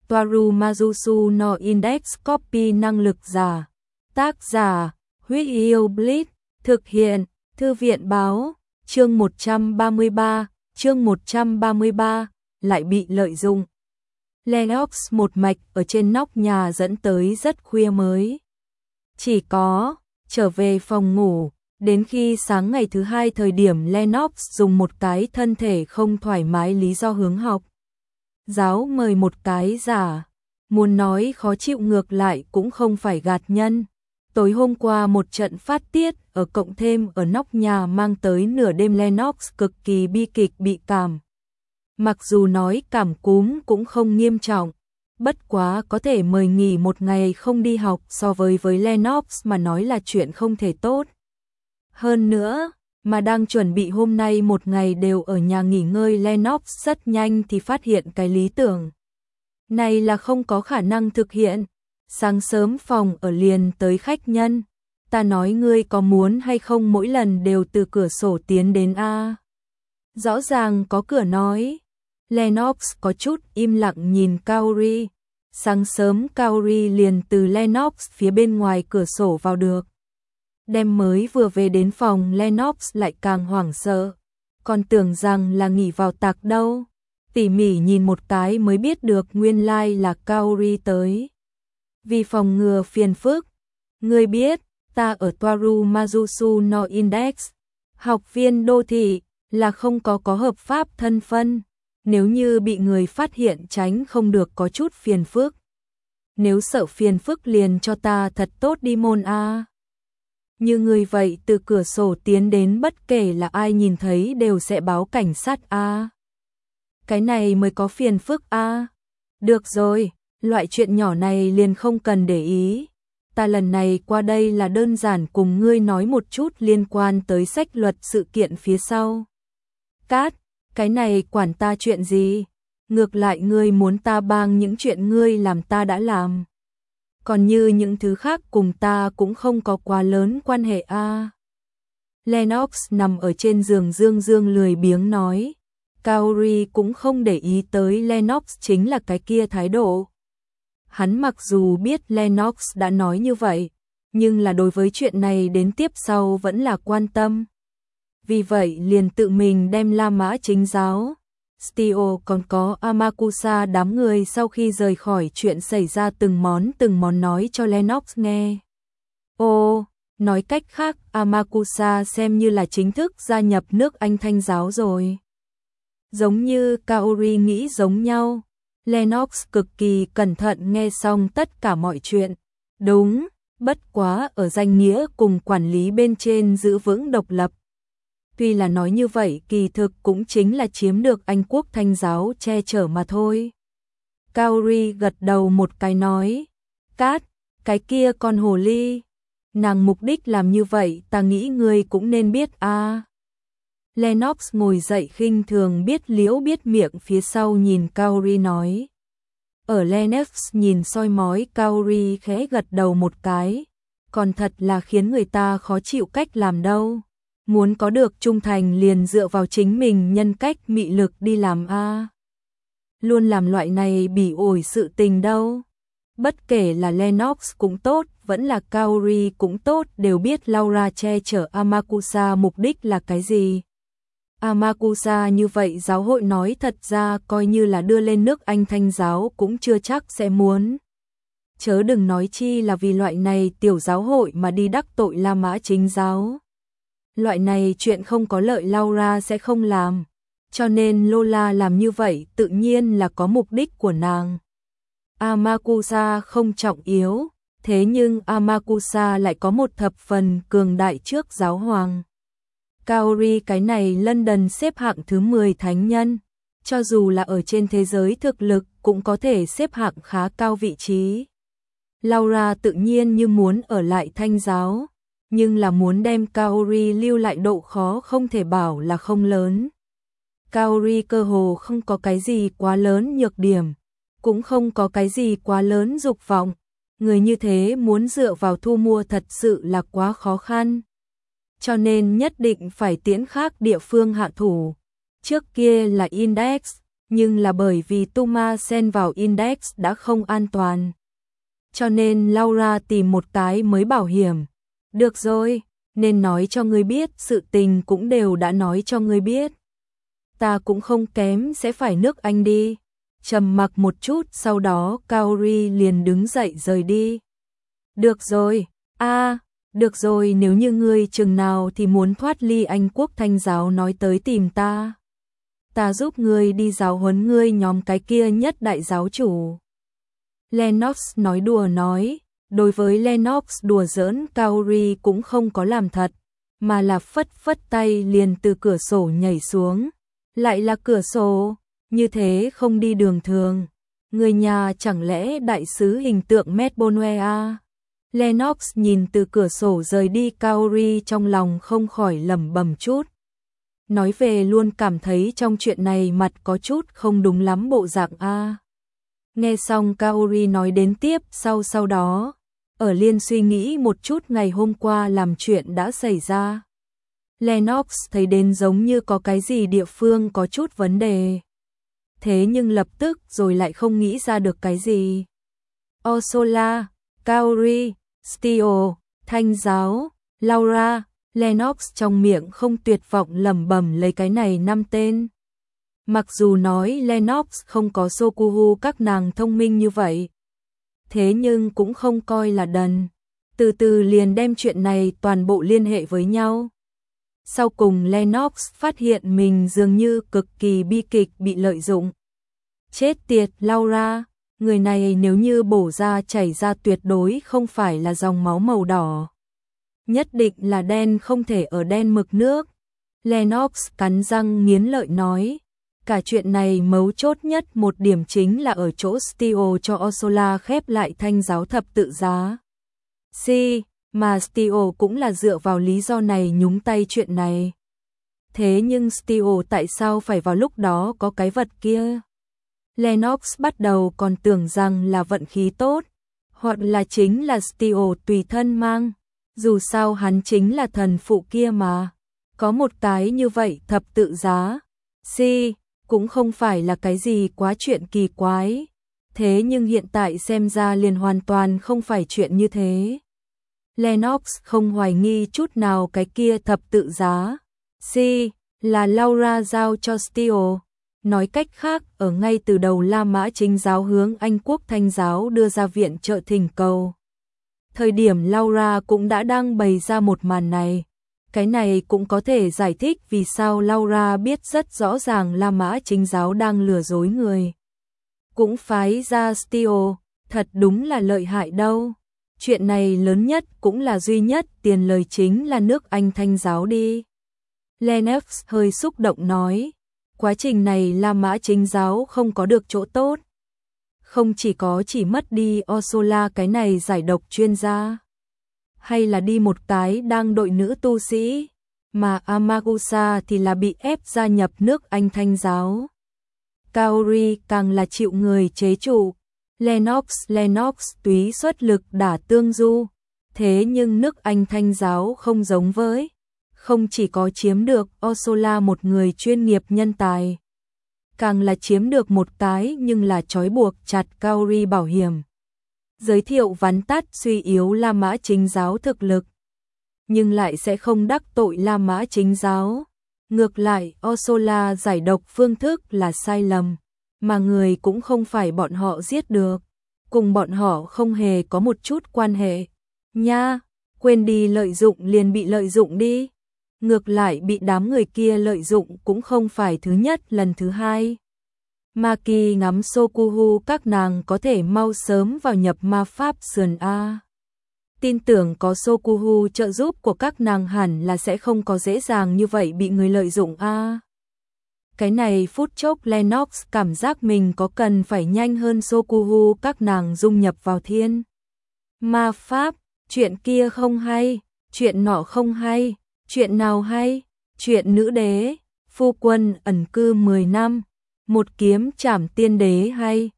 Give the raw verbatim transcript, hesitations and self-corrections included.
Toaru Mazusu no Index Copy năng lực giả. Tác giả, Huyết Yêu Bleach. Thực hiện, Thư viện báo. Chương một trăm ba mươi ba, chương một trăm ba mươi ba, lại bị lợi dụng. Lennox một mạch ở trên nóc nhà dẫn tới rất khuya mới. Chỉ có, trở về phòng ngủ, đến khi sáng ngày thứ hai thời điểm Lennox dùng một cái thân thể không thoải mái lý do hướng học. Giáo mời một cái giả, muốn nói khó chịu ngược lại cũng không phải gạt nhân. Tối hôm qua một trận phát tiết ở cộng thêm ở nóc nhà mang tới nửa đêm Lennox cực kỳ bi kịch bị cảm. Mặc dù nói cảm cúm cũng không nghiêm trọng, bất quá có thể mời nghỉ một ngày không đi học so với với Lennox mà nói là chuyện không thể tốt. Hơn nữa, mà đang chuẩn bị hôm nay một ngày đều ở nhà nghỉ ngơi Lennox rất nhanh thì phát hiện cái lý tưởng này là không có khả năng thực hiện. Sáng sớm phòng ở liền tới khách nhân, ta nói ngươi có muốn hay không mỗi lần đều từ cửa sổ tiến đến a. Rõ ràng có cửa nói. Lennox có chút im lặng nhìn Kaori. Sáng sớm Kaori liền từ Lennox phía bên ngoài cửa sổ vào được. Đêm mới vừa về đến phòng Lennox lại càng hoảng sợ, còn tưởng rằng là nghỉ vào tạc đâu. Tỉ mỉ nhìn một cái mới biết được nguyên lai like là Kaori tới. Vì phòng ngừa phiền phức, ngươi biết, ta ở Toaru Mazusu no Index, học viên đô thị, là không có có hợp pháp thân phân. Nếu như bị người phát hiện tránh không được có chút phiền phức. Nếu sợ phiền phức liền cho ta thật tốt đi môn a. Như người vậy từ cửa sổ tiến đến bất kể là ai nhìn thấy đều sẽ báo cảnh sát a. Cái này mới có phiền phức a. Được rồi, loại chuyện nhỏ này liền không cần để ý. Ta lần này qua đây là đơn giản cùng ngươi nói một chút liên quan tới sách luật sự kiện phía sau. Cát, cái này quản ta chuyện gì? Ngược lại ngươi muốn ta bang những chuyện ngươi làm ta đã làm. Còn như những thứ khác cùng ta cũng không có quá lớn quan hệ a. À. Lennox nằm ở trên giường dương dương lười biếng nói. Kaori cũng không để ý tới Lennox chính là cái kia thái độ. Hắn mặc dù biết Lennox đã nói như vậy, nhưng là đối với chuyện này đến tiếp sau vẫn là quan tâm. Vì vậy liền tự mình đem La Mã chính giáo, Stio còn có Amakusa đám người sau khi rời khỏi chuyện xảy ra từng món từng món nói cho Lennox nghe. Ô, nói cách khác Amakusa xem như là chính thức gia nhập nước Anh Thanh giáo rồi. Giống như Kaori nghĩ giống nhau, Lennox cực kỳ cẩn thận nghe xong tất cả mọi chuyện. Đúng, bất quá ở danh nghĩa cùng quản lý bên trên giữ vững độc lập. Tuy là nói như vậy kỳ thực cũng chính là chiếm được Anh quốc Thanh giáo che chở mà thôi. Kaori gật đầu một cái nói. Cát, cái kia con hồ ly. Nàng mục đích làm như vậy ta nghĩ ngươi cũng nên biết a. À. Lennox ngồi dậy khinh thường biết liễu biết miệng phía sau nhìn Kaori nói. Ở Lennox nhìn soi mói Kaori khẽ gật đầu một cái. Còn thật là khiến người ta khó chịu cách làm đâu. Muốn có được trung thành liền dựa vào chính mình nhân cách mị lực đi làm a. À. Luôn làm loại này bỉ ổi sự tình đâu. Bất kể là Lennox cũng tốt, vẫn là Kaori cũng tốt, đều biết Laura che chở Amakusa mục đích là cái gì. Amakusa như vậy giáo hội nói thật ra coi như là đưa lên nước Anh Thanh giáo cũng chưa chắc sẽ muốn. Chớ đừng nói chi là vì loại này tiểu giáo hội mà đi đắc tội La Mã chính giáo. Loại này chuyện không có lợi Laura sẽ không làm. Cho nên Lola làm như vậy tự nhiên là có mục đích của nàng. Amakusa không trọng yếu, thế nhưng Amakusa lại có một thập phần cường đại trước giáo hoàng. Kaori cái này London xếp hạng thứ mười thánh nhân, cho dù là ở trên thế giới thực lực cũng có thể xếp hạng khá cao vị trí. Laura tự nhiên như muốn ở lại Thanh giáo, nhưng là muốn đem Kaori lưu lại độ khó không thể bảo là không lớn. Kaori cơ hồ không có cái gì quá lớn nhược điểm, cũng không có cái gì quá lớn dục vọng. Người như thế muốn dựa vào thu mua thật sự là quá khó khăn. Cho nên nhất định phải tiễn khác địa phương hạ thủ. Trước kia là Index, nhưng là bởi vì Tuma xen vào index đã không an toàn. Cho nên Laura tìm một cái mới bảo hiểm. Được rồi, nên nói cho ngươi biết, sự tình cũng đều đã nói cho ngươi biết. Ta cũng không kém, sẽ phải nước Anh đi. Trầm mặc một chút, sau đó Kaori liền đứng dậy rời đi. Được rồi, a à, được rồi, nếu như ngươi chừng nào thì muốn thoát ly Anh quốc Thanh giáo nói tới tìm ta. Ta giúp ngươi đi giáo huấn ngươi nhóm cái kia nhất đại giáo chủ. Lennox nói đùa nói, đối với Lennox đùa giỡn Kaori cũng không có làm thật, mà là phất phất tay liền từ cửa sổ nhảy xuống. Lại là cửa sổ, như thế không đi đường thường. Người nhà chẳng lẽ đại sứ hình tượng Matt Bonwell à? Lennox nhìn từ cửa sổ rời đi, Kaori trong lòng không khỏi lẩm bẩm chút. Nói về luôn cảm thấy trong chuyện này mặt có chút không đúng lắm bộ dạng a. À. Nghe xong Kaori nói đến tiếp sau sau đó, ở Liên suy nghĩ một chút ngày hôm qua làm chuyện đã xảy ra. Lennox thấy đến giống như có cái gì địa phương có chút vấn đề. Thế nhưng lập tức rồi lại không nghĩ ra được cái gì. Ursula, Kaori, Steel, Thanh giáo, Laura, Lennox trong miệng không tuyệt vọng lẩm bẩm lấy cái này năm tên. Mặc dù nói Lennox không có Sokuhu các nàng thông minh như vậy, thế nhưng cũng không coi là đần. Từ từ liền đem chuyện này toàn bộ liên hệ với nhau. Sau cùng Lennox phát hiện mình dường như cực kỳ bi kịch bị lợi dụng. Chết tiệt Laura, người này nếu như bổ ra chảy ra tuyệt đối không phải là dòng máu màu đỏ. Nhất định là đen, không thể ở đen mực nước. Lennox cắn răng nghiến lợi nói. Cả chuyện này mấu chốt nhất một điểm chính là ở chỗ Steel cho Ursula khép lại Thanh giáo thập tự giá. Si, mà Steel cũng là dựa vào lý do này nhúng tay chuyện này. Thế nhưng Steel tại sao phải vào lúc đó có cái vật kia? Lennox bắt đầu còn tưởng rằng là vận khí tốt, hoặc là chính là Steel tùy thân mang. Dù sao hắn chính là thần phụ kia mà. Có một cái như vậy thập tự giá. Si, cũng không phải là cái gì quá chuyện kỳ quái. Thế nhưng hiện tại xem ra liền hoàn toàn không phải chuyện như thế. Lennox không hoài nghi chút nào cái kia thập tự giá. Si, là Laura giao cho Steel. Nói cách khác, ở ngay từ đầu La Mã Chính giáo hướng Anh quốc Thanh giáo đưa ra viện trợ thỉnh cầu. Thời điểm Laura cũng đã đang bày ra một màn này. Cái này cũng có thể giải thích vì sao Laura biết rất rõ ràng La Mã Chính giáo đang lừa dối người. Cũng phái ra Steel, thật đúng là lợi hại đâu. Chuyện này lớn nhất cũng là duy nhất tiền lời chính là nước Anh Thanh giáo đi. Lennox hơi xúc động nói. Quá trình này La Mã Chính giáo không có được chỗ tốt. Không chỉ có chỉ mất đi Ursula cái này giải độc chuyên gia, hay là đi một cái đang đội nữ tu sĩ, mà Amagusa thì là bị ép gia nhập nước Anh Thanh giáo. Kaori càng là chịu người chế trụ. Lennox Lennox túy xuất lực đả Tương Du. Thế nhưng nước Anh Thanh giáo không giống với. Không chỉ có chiếm được Ursula một người chuyên nghiệp nhân tài, càng là chiếm được một cái nhưng là trói buộc chặt Kaori bảo hiểm. Giới thiệu vắn tắt suy yếu La Mã Chính giáo thực lực, nhưng lại sẽ không đắc tội La Mã Chính giáo. Ngược lại, Ursula giải độc phương thức là sai lầm, mà người cũng không phải bọn họ giết được, cùng bọn họ không hề có một chút quan hệ. Nha, quên đi lợi dụng liền bị lợi dụng đi. Ngược lại bị đám người kia lợi dụng cũng không phải thứ nhất lần thứ hai. Maki ngắm Sokuhu các nàng có thể mau sớm vào nhập ma pháp sườn A. Tin tưởng có Sokuhu trợ giúp của các nàng hẳn là sẽ không có dễ dàng như vậy bị người lợi dụng A. Cái này phút chốc Lennox cảm giác mình có cần phải nhanh hơn Sokuhu các nàng dung nhập vào thiên ma pháp. Chuyện kia không hay, chuyện nọ không hay. Chuyện nào hay? Chuyện nữ đế, phu quân ẩn cư mười năm, một kiếm trảm tiên đế hay?